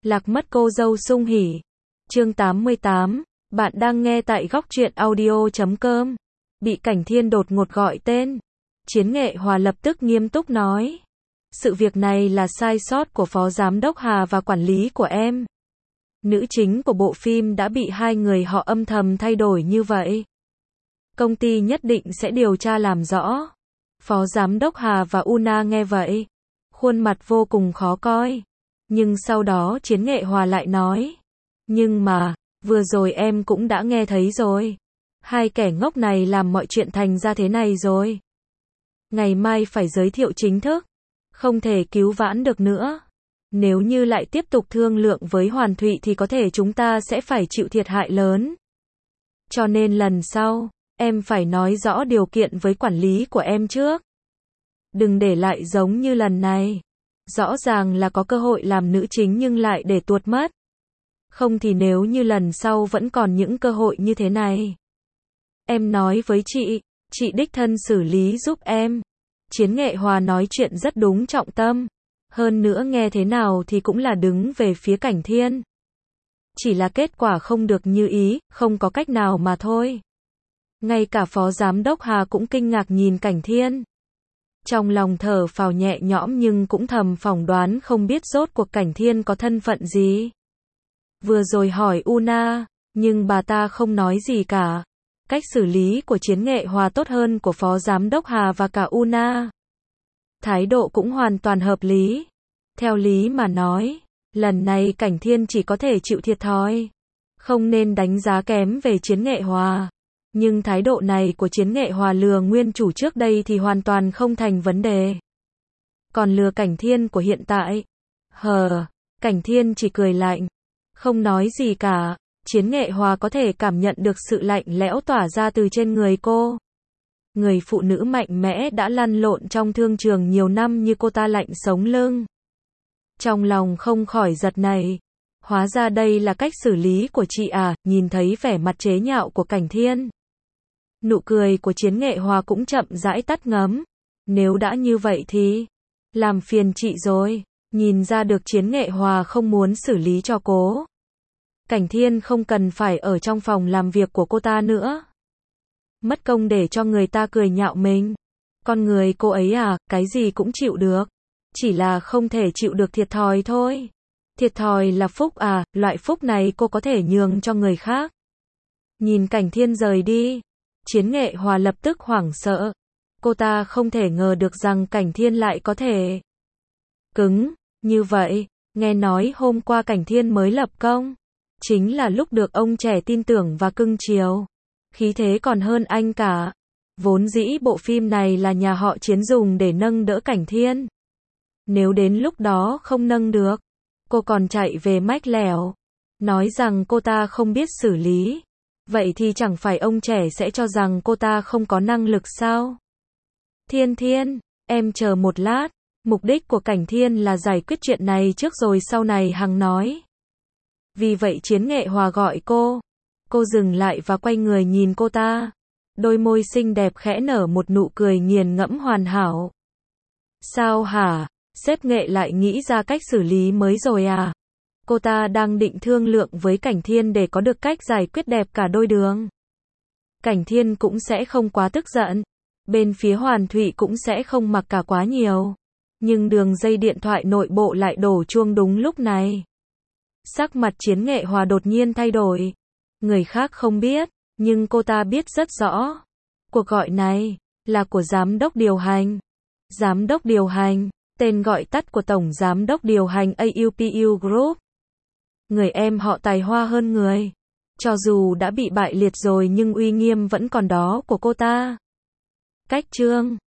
Lạc mất cô dâu sung hỉ. Chương 88, bạn đang nghe tại góc truyện audio.com. Bị Cảnh Thiên đột ngột gọi tên. Chiến Nghệ Hòa lập tức nghiêm túc nói. Sự việc này là sai sót của Phó Giám đốc Hà và quản lý của em. Nữ chính của bộ phim đã bị hai người họ âm thầm thay đổi như vậy. Công ty nhất định sẽ điều tra làm rõ. Phó Giám đốc Hà và Una nghe vậy. Khuôn mặt vô cùng khó coi. Nhưng sau đó Chiến Nghệ Hòa lại nói. Nhưng mà, vừa rồi em cũng đã nghe thấy rồi. Hai kẻ ngốc này làm mọi chuyện thành ra thế này rồi. Ngày mai phải giới thiệu chính thức. Không thể cứu vãn được nữa. Nếu như lại tiếp tục thương lượng với Hoàn Thụy thì có thể chúng ta sẽ phải chịu thiệt hại lớn. Cho nên lần sau, em phải nói rõ điều kiện với quản lý của em trước. Đừng để lại giống như lần này. Rõ ràng là có cơ hội làm nữ chính nhưng lại để tuột mất. Không thì nếu như lần sau vẫn còn những cơ hội như thế này. Em nói với chị đích thân xử lý giúp em. Chiến Nghệ Hòa nói chuyện rất đúng trọng tâm. Hơn nữa nghe thế nào thì cũng là đứng về phía Cảnh Thiên. Chỉ là kết quả không được như ý, không có cách nào mà thôi. Ngay cả Phó Giám đốc Hà cũng kinh ngạc nhìn Cảnh Thiên. Trong lòng thở phào nhẹ nhõm nhưng cũng thầm phỏng đoán không biết rốt cuộc Cảnh Thiên có thân phận gì. Vừa rồi hỏi Una, nhưng bà ta không nói gì cả. Cách xử lý của Chiến Nghệ Hòa tốt hơn của Phó Giám đốc Hà và cả Una. Thái độ cũng hoàn toàn hợp lý. Theo lý mà nói, lần này Cảnh Thiên chỉ có thể chịu thiệt thòi. Không nên đánh giá kém về Chiến Nghệ Hòa. Nhưng thái độ này của Chiến Nghệ Hòa lừa nguyên chủ trước đây thì hoàn toàn không thành vấn đề. Còn lừa Cảnh Thiên của hiện tại, Cảnh Thiên chỉ cười lạnh, không nói gì cả. Chiến Nghệ Hòa có thể cảm nhận được sự lạnh lẽo tỏa ra từ trên người cô. Người phụ nữ mạnh mẽ đã lăn lộn trong thương trường nhiều năm như cô ta lạnh sống lưng. Trong lòng không khỏi giật nảy. Hóa ra đây là cách xử lý của chị à, nhìn thấy vẻ mặt chế nhạo của Cảnh Thiên. Nụ cười của Chiến Nghệ Hòa cũng chậm rãi tắt ngấm. Nếu đã như vậy thì, làm phiền chị rồi. Nhìn ra được Chiến Nghệ Hòa không muốn xử lý cho cô. Cảnh Thiên không cần phải ở trong phòng làm việc của cô ta nữa. Mất công để cho người ta cười nhạo mình. Con người cô ấy à, cái gì cũng chịu được. Chỉ là không thể chịu được thiệt thòi thôi. Thiệt thòi là phúc à, loại phúc này cô có thể nhường cho người khác. Nhìn Cảnh Thiên rời đi, Chiến Nghệ Hòa lập tức hoảng sợ. Cô ta không thể ngờ được rằng Cảnh Thiên lại có thể cứng như vậy. Nghe nói hôm qua Cảnh Thiên mới lập công. Chính là lúc được ông trẻ tin tưởng và cưng chiều. Khí thế còn hơn anh cả. Vốn dĩ bộ phim này là nhà họ Chiến dùng để nâng đỡ Cảnh Thiên. Nếu đến lúc đó không nâng được, cô còn chạy về mách lẻo. Nói rằng cô ta không biết xử lý. Vậy thì chẳng phải ông trẻ sẽ cho rằng cô ta không có năng lực sao? Thiên, em chờ một lát. Mục đích của Cảnh Thiên là giải quyết chuyện này trước rồi sau này hằng nói. Vì vậy Chiến Nghệ Hòa gọi cô. Cô dừng lại và quay người nhìn cô ta. Đôi môi xinh đẹp khẽ nở một nụ cười nghiền ngẫm hoàn hảo. Sao hả? Sếp Nghệ lại nghĩ ra cách xử lý mới rồi à? Cô ta đang định thương lượng với Cảnh Thiên để có được cách giải quyết đẹp cả đôi đường. Cảnh Thiên cũng sẽ không quá tức giận. Bên phía Hoàn Thụy cũng sẽ không mặc cả quá nhiều. Nhưng đường dây điện thoại nội bộ lại đổ chuông đúng lúc này. Sắc mặt Chiến Nghệ Hòa đột nhiên thay đổi. Người khác không biết, nhưng cô ta biết rất rõ. Cuộc gọi này là của Giám đốc điều hành. Giám đốc điều hành, tên gọi tắt của Tổng Giám đốc điều hành AUPU Group. Người em họ tài hoa hơn người. Cho dù đã bị bại liệt rồi nhưng uy nghiêm vẫn còn đó của cô ta. Cách chương